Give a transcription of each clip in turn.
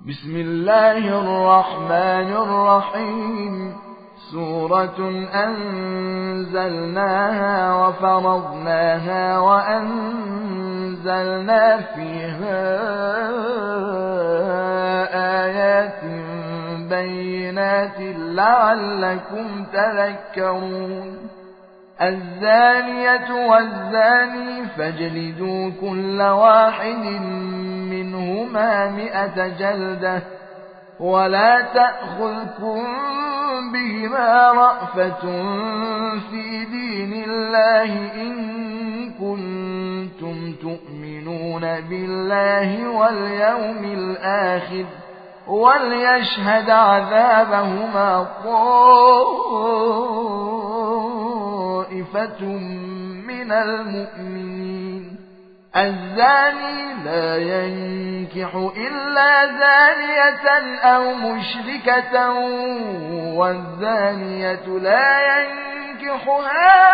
بسم الله الرحمن الرحيم. سورة أنزلناها وفرضناها وأنزلنا فيها آيات بينات لعلكم تذكرون. الزانية والزاني فاجلدوا كل واحد منهما 100 جلدة ولا تأخذكم بهما رأفة في دين الله إن كنتم تؤمنون بالله واليوم الآخر وليشهد عذابهما طائفة من المؤمنين. الزاني لا ينكح إلا زانية أو مشركة والزانية لا ينكحها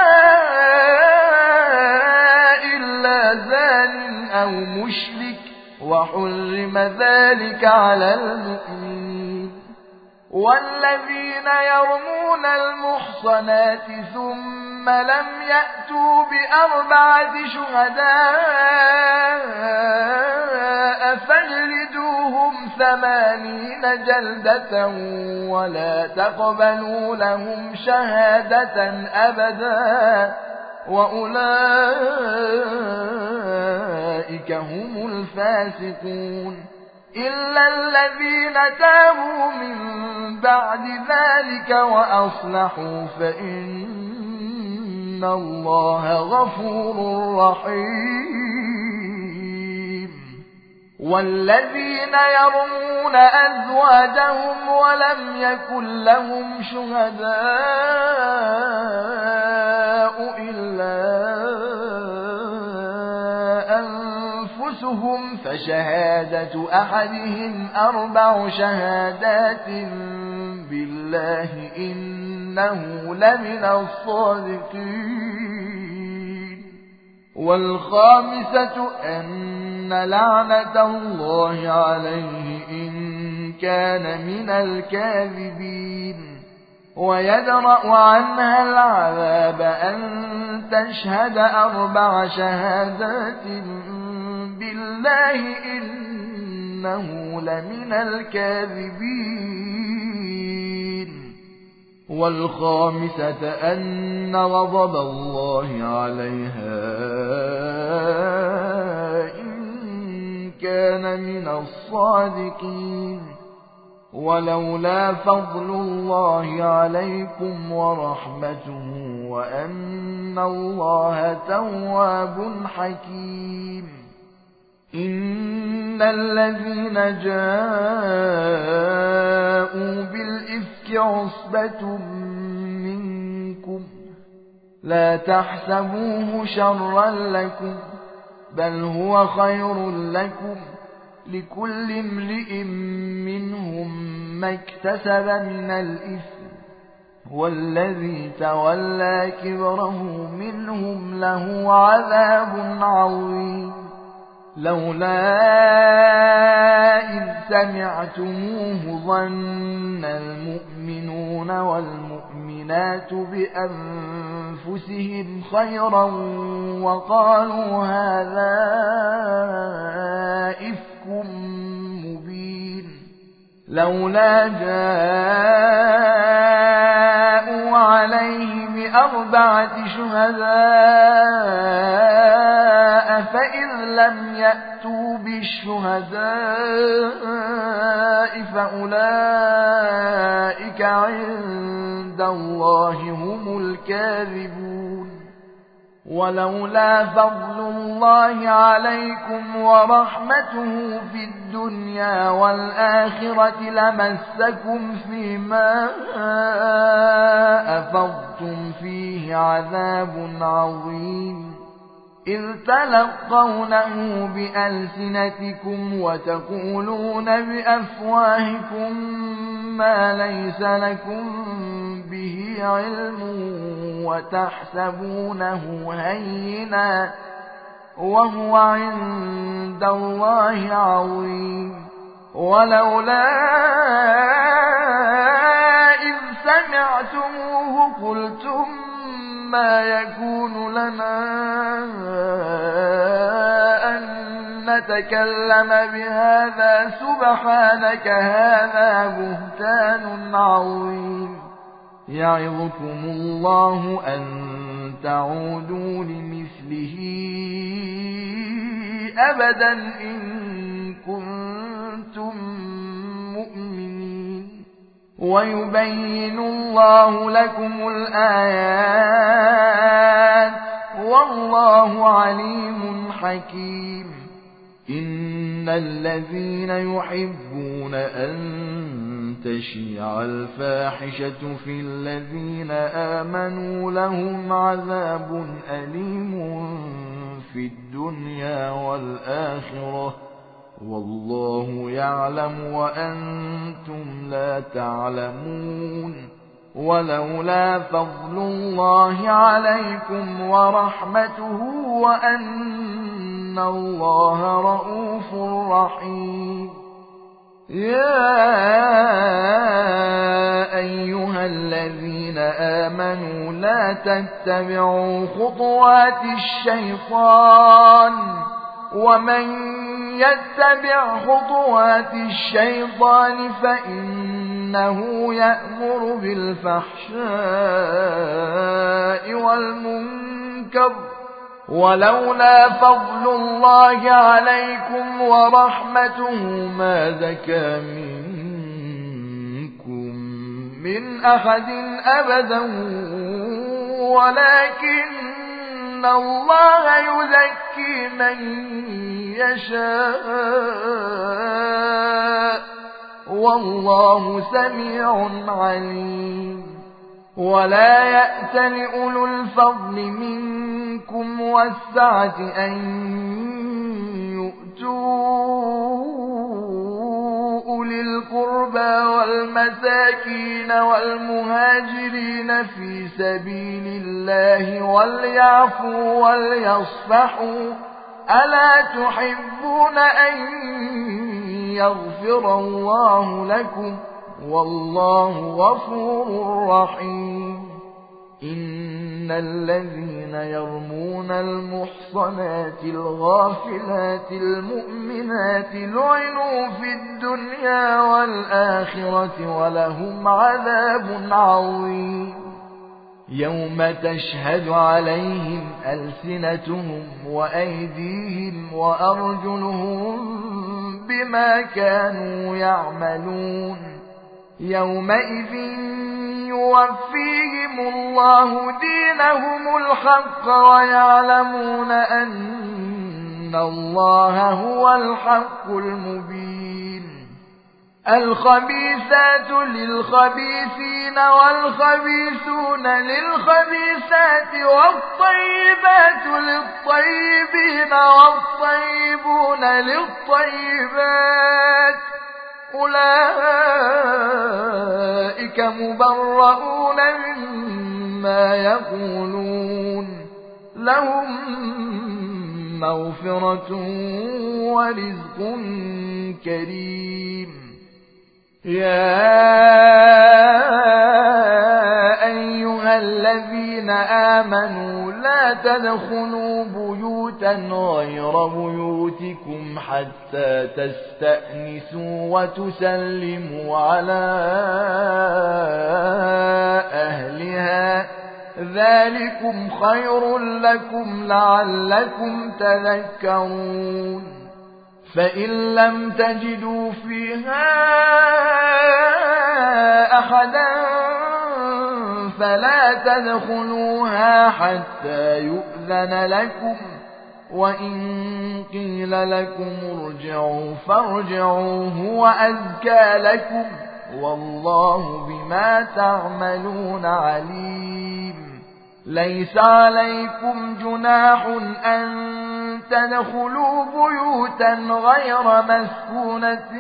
إلا زان أو مشرك وحرم ذلك على المؤمنين. والذين يرمون المحصنات ثم لم يأتوا ب4 شهداء فاجلدوهم 80 جلدة ولا تقبلوا لهم شهادة أبدا وأولئك هم الفاسقون. إلا الذين تابوا من بعد ذلك وأصلحوا فإن الله غفور رحيم. والذين يرمون أزواجهم ولم يكن لهم شهداء إلا أنفسهم فشهادة أحدهم 4 شهادات بالله إنه لمن الصادقين. والخامسة أن لعنة الله عليه إن كان من الكاذبين. ويدرأ عنها العذاب أن تشهد 4 شهادات بالله إنه لمن الكاذبين. والخامسة أن غضب الله عليها إن كان من الصادقين. ولولا فضل الله عليكم ورحمته وأن الله تواب حكيم. إن الذين جاءوا بالإفك عصبة منكم لا تحسبوه شرا لكم بل هو خير لكم لكل امرئ منهم ما اكتسب من الإثم والذي تولى كبره منهم له عذاب عظيم. لولا إذ سمعتموه ظن المؤمنون والمؤمنات بأنفسهم خيرا وقالوا هذا إفك مبين. لولا جاءوا عليه ب4 شهداء فإذ لم يأتوا بالشهداء فأولئك عند الله هم الكاذبون. ولولا فضل الله عليكم ورحمته في الدنيا والآخرة لمسكم فيما أفضتم فيه عذاب عظيم. إذ تلقونه بألسنتكم وتقولون بأفواهكم ما ليس لكم به علم وتحسبونه هينا وهو عند الله عظيم. ولولا إذ سمعتموه قلتم ما يكون لنا أن نتكلم بهذا سبحانك هذا بهتان عظيم يعظكم الله أن تعودوا لمثله أبدا إن كنتم مؤمنين ويبين الله لكم الآيات والله عليم حكيم إن الذين يحبون أن تشيع الفاحشة في الذين آمنوا لهم عذاب أليم في الدنيا والآخرة والله يعلم وأنتم لا تعلمون ولولا فضل الله عليكم ورحمته وأن الله رؤوف رحيم يا أيها الذين آمنوا لا تتبعوا خطوات الشيطان ومن يتبع خطوات الشيطان فإنه يأمر بالفحشاء والمنكر ولولا فضل الله عليكم ورحمته ما زكى منكم من أحد أبدا ولكن الله يزكي من يشاء والله سميع عليم ولا يأتل أولو الفضل منكم والسعة أن يؤتوا أولي القربى والمساكين والمهاجرين في سبيل الله وليعفوا وليصفحوا ألا تحبون أن يغفر الله لكم والله غفور رحيم إن الذين يرمون المحصنات الغافلات المؤمنات لعنوا في الدنيا والآخرة ولهم عذاب عظيم يوم تشهد عليهم ألسنتهم وأيديهم وأرجلهم بما كانوا يعملون يومئذ يوفيهم الله دينهم الحق ويعلمون أن الله هو الحق المبين الخبيثات للخبيثين والخبيثون للخبيثات والطيبات للطيبين والطيبون للطيبات أولئك مبرؤون مما يقولون لهم مغفرة ورزق كريم يا أيها الذين آمنوا لا تدخلوا بيوتا غير بيوتكم حتى تستأنسوا وتسلموا على أهلها ذلكم خير لكم لعلكم تذكرون فإن لم تجدوا فيها أحدا فلا تدخلوها حتى يؤذن لكم وإن قيل لكم ارجعوا فارجعوا هو أزكى لكم والله بما تعملون عليم ليس عليكم جناح أن تدخلوا بيوتا غير مسكونة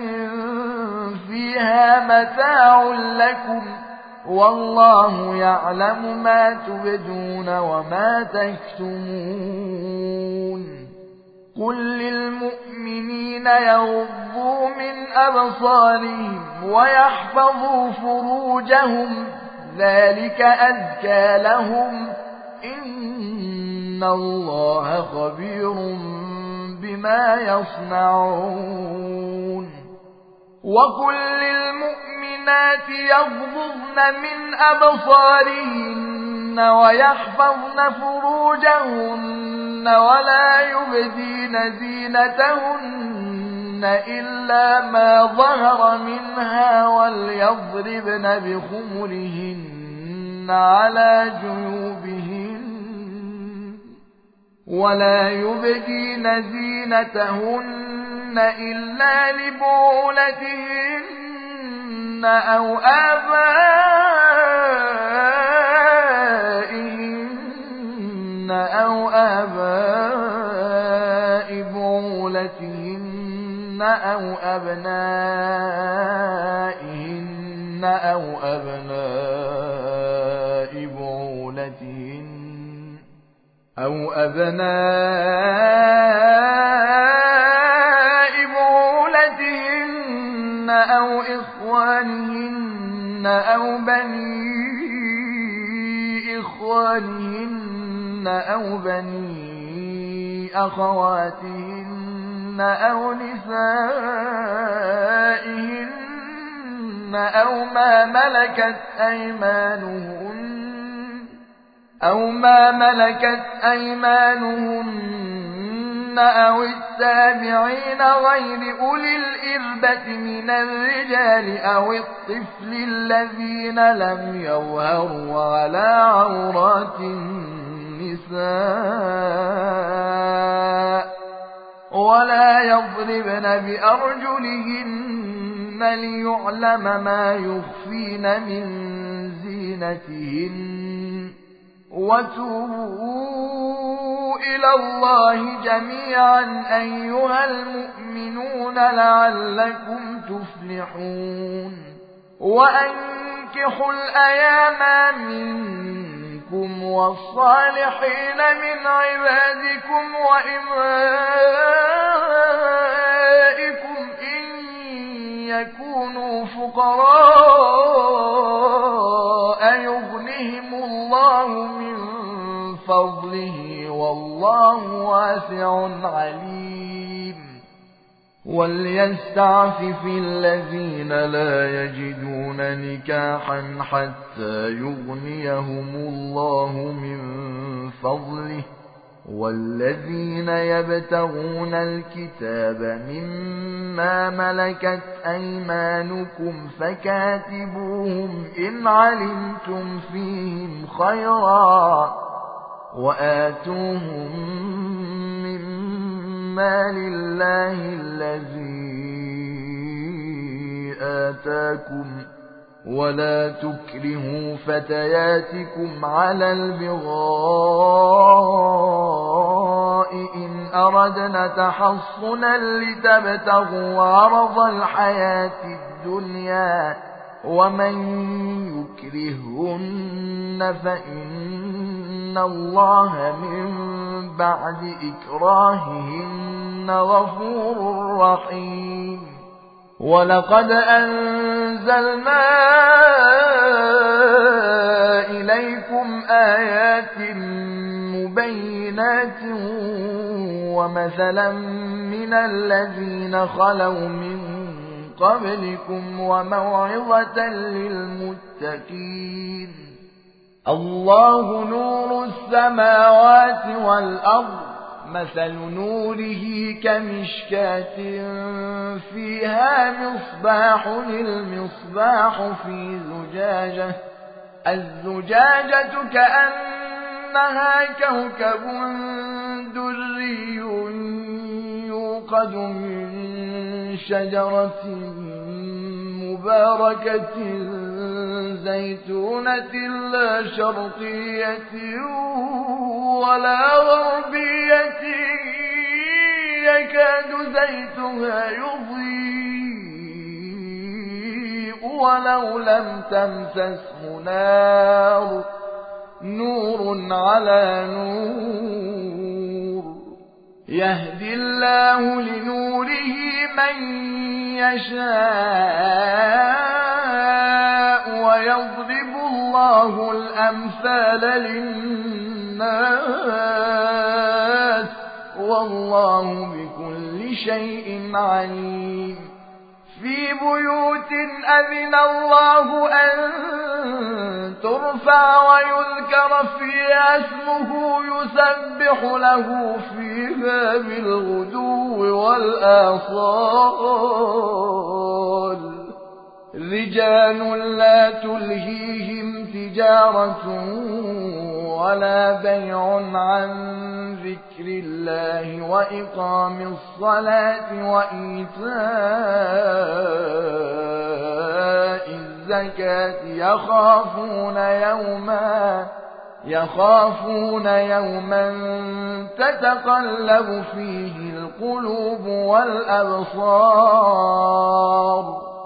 فيها متاع لكم والله يعلم ما تبدون وما تكتمون قل للمؤمنين للمؤمنين يغضوا من أبصارهم ويحفظوا فروجهم ذلك أزكى لهم إن الله خبير بما يصنعون وقل للمؤمنات يغضضن من أبصارهن ويحفظن فروجهن ولا يبدين زينتهن إلا ما ظهر منها وليضربن بخمرهن على جيوبهن ولا يبدين زينتهن إلا لبعولتهن أو آباء بعولتهن أو أبنائهن أو أبناء بعولتهن أو إخوانهن أو بني إخوانهن أو بني أخواتهن أو نسائهن أو ما ملكت أيمانهن أو التابعين غير أولي الإربة من الرجال أو الطفل الذين لم يظهروا على عورات النساء ولا يضربن بأرجلهن ليعلم ما يخفين من زينتهن وتوبوا إلى الله جميعا أيها المؤمنون لعلكم تفلحون وأنكحوا الأيام منكم والصالحين من عبادكم وإمائكم إن يكونوا فقراء يغنهم الله من فضله والله واسع عليم وليستعفف الذين لا يجدون نكاحا حتى يغنيهم الله من فضله والذين يبتغون الكتاب مما ملكت أيمانكم فكاتبوهم إن علمتم فيهم خيرا وآتوهم مما لله الذي آتاكم ولا تكرهوا فتياتكم على البغاء إن أردنا تحصنا لتبتغوا عرض الحياة الدنيا ومن يكرهن فإن الله من بعد إكراههن غفور رحيم ولقد أنزلنا إليكم آيات مبينات ومثلا من الذين خلوا من قبلكم وموعظة للمتقين الله نور السماوات والأرض مثل نوره كمشكاة فيها مصباح المصباح في زجاجة الزجاجة كأنها كوكب دري يوقد من شجرة مباركة زيتونة لا شرقية ولا غربية يكاد زيتها يضيء ولو لم تمسسه نور على نور يهدي الله لنوره من يشاء ويضرب الله الأمثال للناس والله بكل شيء عليم في بيوت أذن الله أن ترفع ويذكر فيها اسمه يسبح له فيها بالغدو والآصال رجال لا تلهيهم تجارة ولا بيع عن ذكر الله وإقام الصلاة وإيتاء الزكاة يخافون يوما تتقلب فيه القلوب والأبصار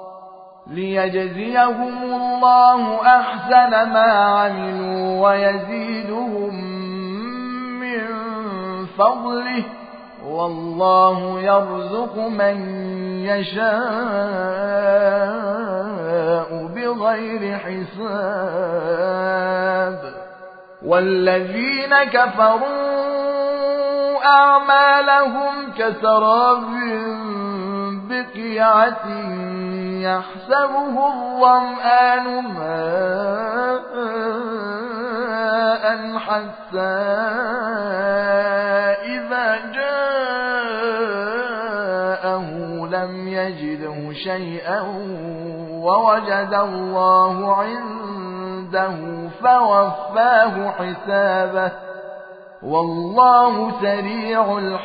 ليجزيهم الله أحسن ما عملوا ويزيدهم من فضله والله يرزق من يشاء بغير حساب والذين كفروا أعمالهم كسراب بقيعة يحسبه الظمآن ماء حتى إذا جاءه لم يجده شيئا ووجد الله عنده فوفاه حسابه والله سريع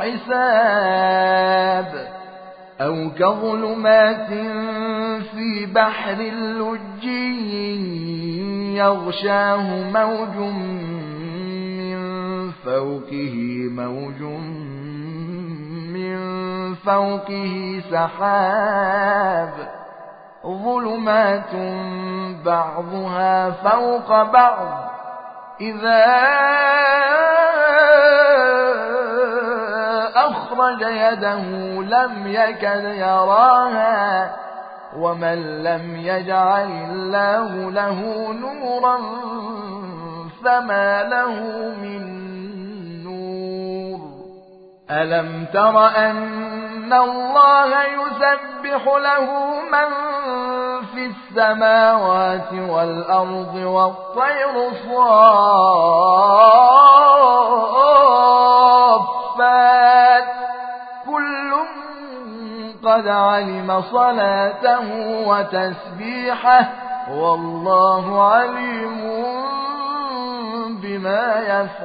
الحساب أو كظلمات في بحر لجي يغشاه موج من فوقه سحاب ظلمات بعضها فوق بعض إذا أخرج يده لم يكد يراها ومن لم يجعل الله له نورا فما له من نور ألم تر أن الله يسبح له من في السماوات والأرض والطير صافات كل قد علم صلاته وتسبيحه والله عليم بما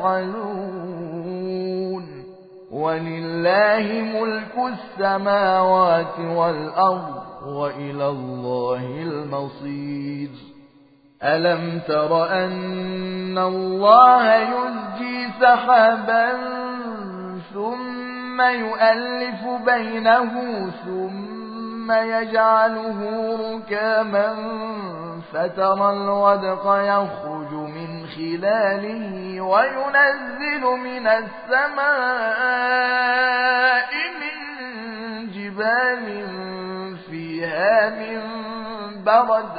يفعلون ولله ملك السماوات والأرض وإلى الله المصير ألم تر أن الله يزجي سحابا ثم يؤلف بينه ثم يجعله ركاما فترى الودق يخرج من خلاله وينزل من السماء من جبال فيها من برد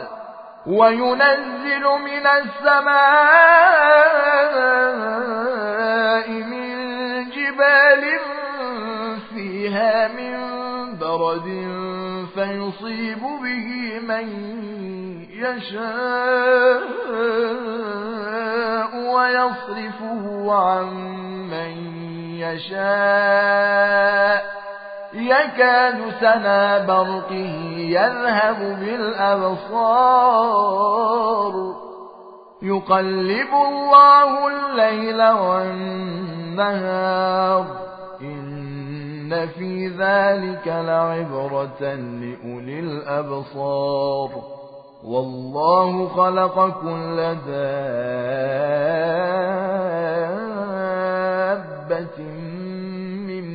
فيصيب به من يشاء ويصرفه عن من يشاء يكاد سنا برقه يذهب بالأبصار يقلب الله الليل والنهار إن في ذلك لعبرة لأولي الأبصار والله خلق كل دابة من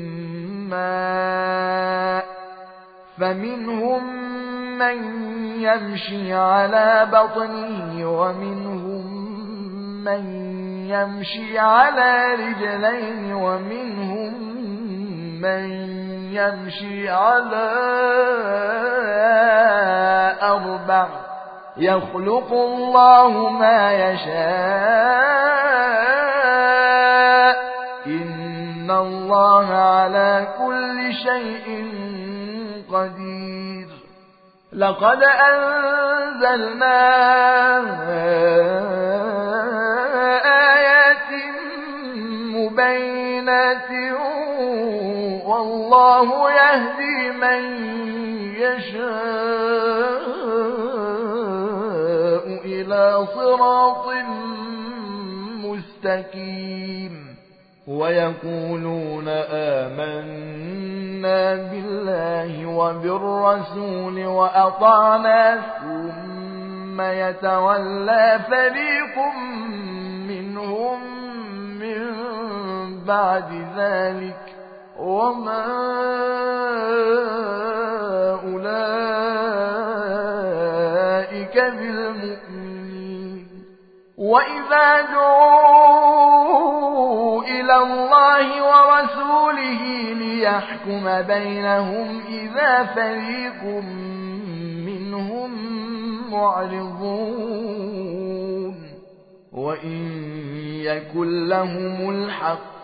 ماء فمنهم من يمشي على بطنه ومنهم من يمشي على رجلين ومنهم من يمشي على 4 يخلق الله ما يشاء إن الله على كل شيء قدير لقد أنزلنا آيات مبينات والله يهدي من يشاء إلى صراط مستقيم ويقولون آمنا بالله وبالرسول وأطعنا ثم يتولى فريق منهم من بعد ذلك وما أولئك بالمؤمنين وإذا دعوا إلى الله ورسوله ليحكم بينهم إذا فريق منهم معرضون وإن يكن لهم الحق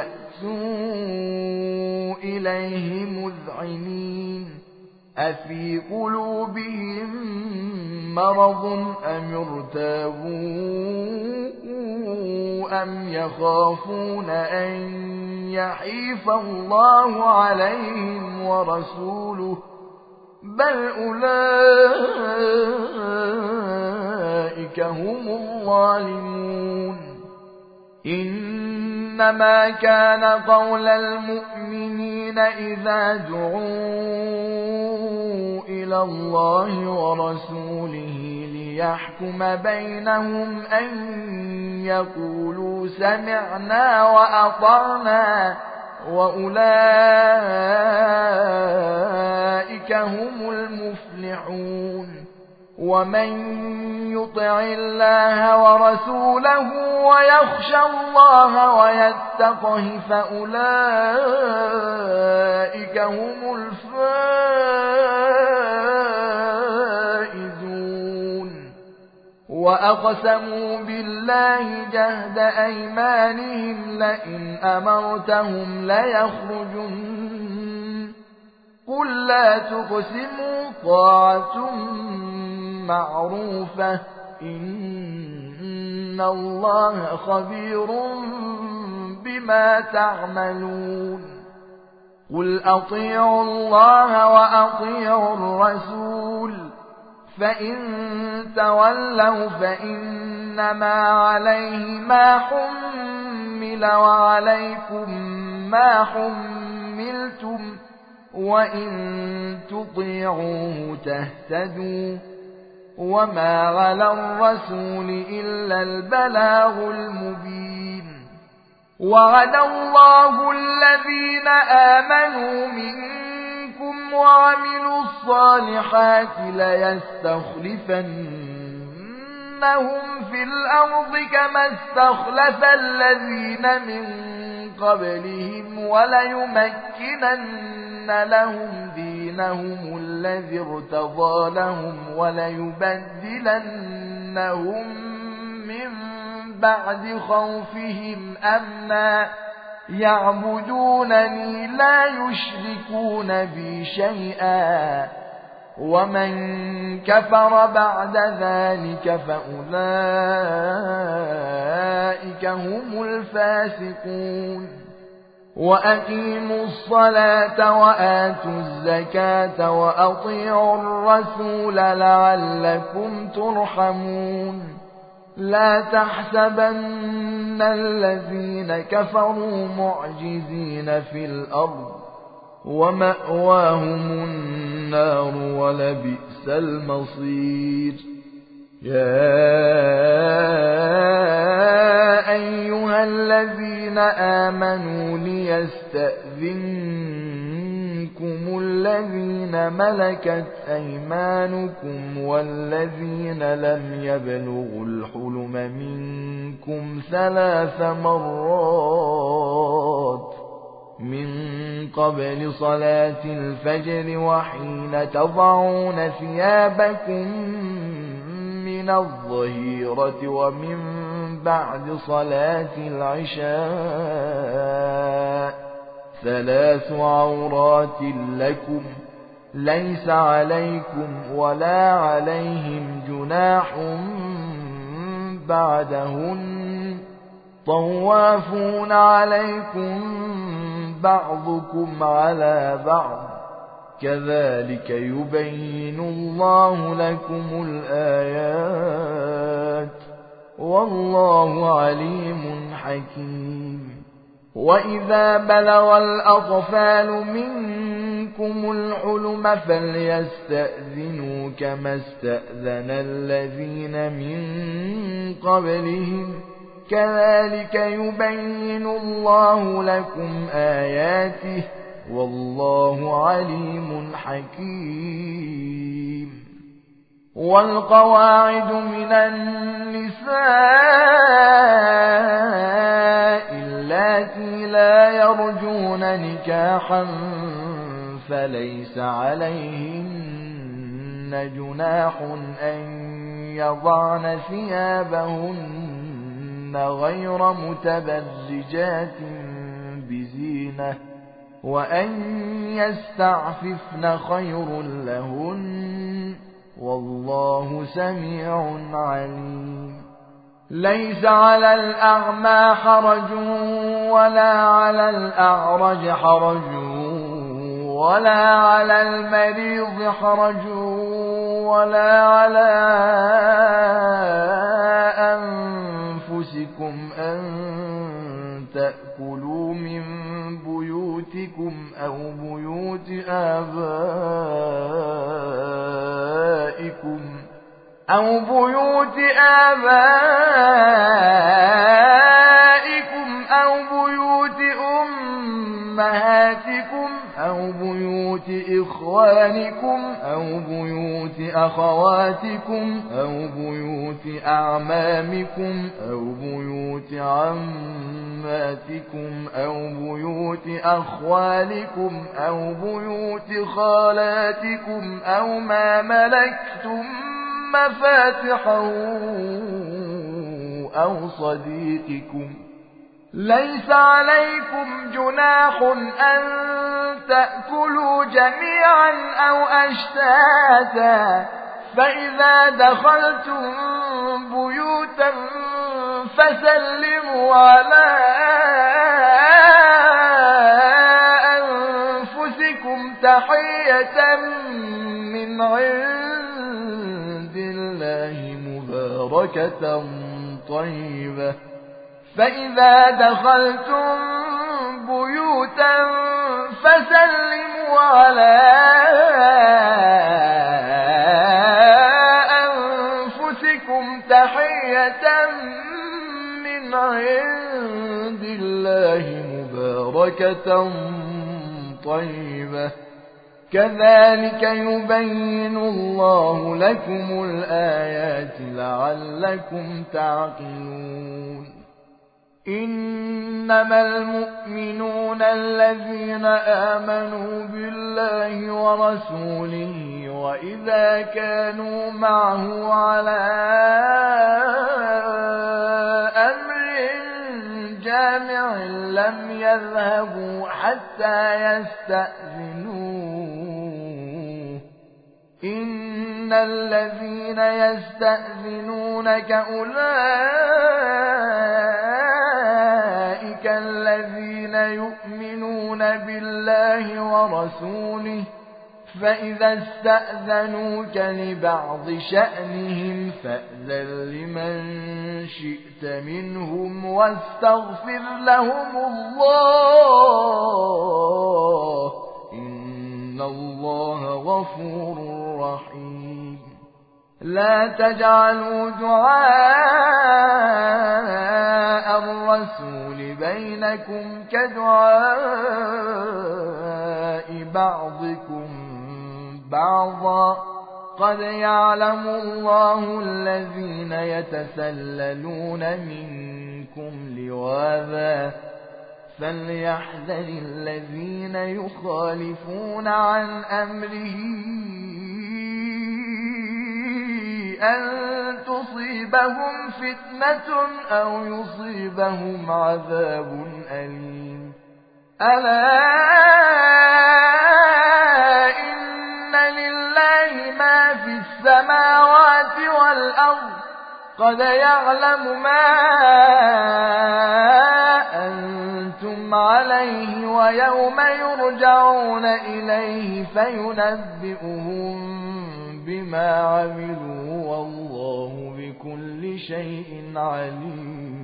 يأتوا إليه مذعنين أفي قلوبهم مرض أم ارتابوا أم يخافون أن يحيف الله عليهم ورسوله بل أولئك هم الظالمون إنما كان قول المؤمنين إذا دعوا إلى الله ورسوله ليحكم بينهم أن يقولوا سمعنا وأطعنا وأولئك هم المفلحون ومن يطع الله ورسوله ويخشى الله ويتقه فأولئك هم الفائزون وأقسموا بالله جهد أيمانهم لئن أمرتهم ليخرجن قل لا تقسموا طاعة معروفة إن الله خبير بما تعملون قل أطيعوا الله وأطيعوا الرسول فإن تولوا فإنما عليه ما حمل وعليكم ما حملتم وإن تطيعوه تهتدوا وما على الرسول إلا البلاغ المبين وعد الله الذين آمنوا منكم وعملوا الصالحات ليستخلفنهم في الأرض كما استخلف الذين من قبلهم وليمكنن لهم دينهم الذي ارتضى لهم وليبدلنهم من بعد خوفهم أمنا يعبدونني لا يشركون بي شيئا ومن كفر بعد ذلك فأولئك هم الفاسقون وأقيموا الصلاة وآتوا الزكاة وأطيعوا الرسول لعلكم ترحمون لا تحسبن الذين كفروا معجزين في الأرض ومأواهم النار ولبئس المصير يا أيها الذين آمنوا ليستأذنكم الذين ملكت أيمانكم والذين لم يبلغوا الحلم منكم 3 مرات من قبل صلاة الفجر وحين تضعون ثيابكم من الظهيرة ومن بعد صلاة العشاء 3 عورات لكم ليس عليكم ولا عليهم جناح بعدهن طوافون عليكم بعضكم على بعض كذلك يبين الله لكم الآيات والله عليم حكيم. وإذا بلغ الأطفال منكم الحلم فليستأذنوا كما استأذن الذين من قبلهم كذلك يبين الله لكم آياته والله عليم حكيم. والقواعد من النساء اللاتي لا يرجون نكاحا فليس عليهن جناح أن يضعن ثيابهن غير متبرجات بزينة وأن يستعففن خير لهن والله سميع عليم. ليس على الأعمى حرج ولا على الأعرج حرج ولا على المريض حرج ولا على أنفسكم أن تأكلوا من بيوتكم أو بيوت آبائكم أو بيوت أمهاتكم أو بيوت إخوانكم أو بيوت أخواتكم أو بيوت أعمامكم أو بيوت عماتكم أو بيوت أخوالكم أو بيوت خالاتكم أو ما ملكتم مفاتحه أو صديقكم. ليس عليكم جناح أن تأكلوا جميعا أو أشتاتا فإذا دخلتم بيوتا فسلموا على أنفسكم تحية من عند الله مباركة طيبة. فإذا دخلتم بيوتا فسلموا على أنفسكم تحية من عند الله مباركة طيبة كذلك يبين الله لكم الآيات لعلكم تعقلون. إنما المؤمنون الذين آمنوا بالله ورسوله وإذا كانوا معه على أمر جامع لم يذهبوا حتى يستأذنوه. إن الذين يستأذنونك أولئك الذين يؤمنون بالله ورسوله فإذا استأذنوك لبعض شأنهم فأذن لمن شئت منهم واستغفر لهم الله إن الله غفور رحيم. لا تجعلوا دعاء الرسول بينكم كدعاء بعضكم بعضا قد يعلم الله الذين يتسللون منكم لواذا فليحذر الذين يخالفون عن أمره أن تصيبهم فتنة أو يصيبهم عذاب أليم ألا إن لله ما في السماوات والأرض قد يعلم ما أنتم عليه ويوم يرجعون إليه فينبئهم بما عملوا والله بكل شيء عليم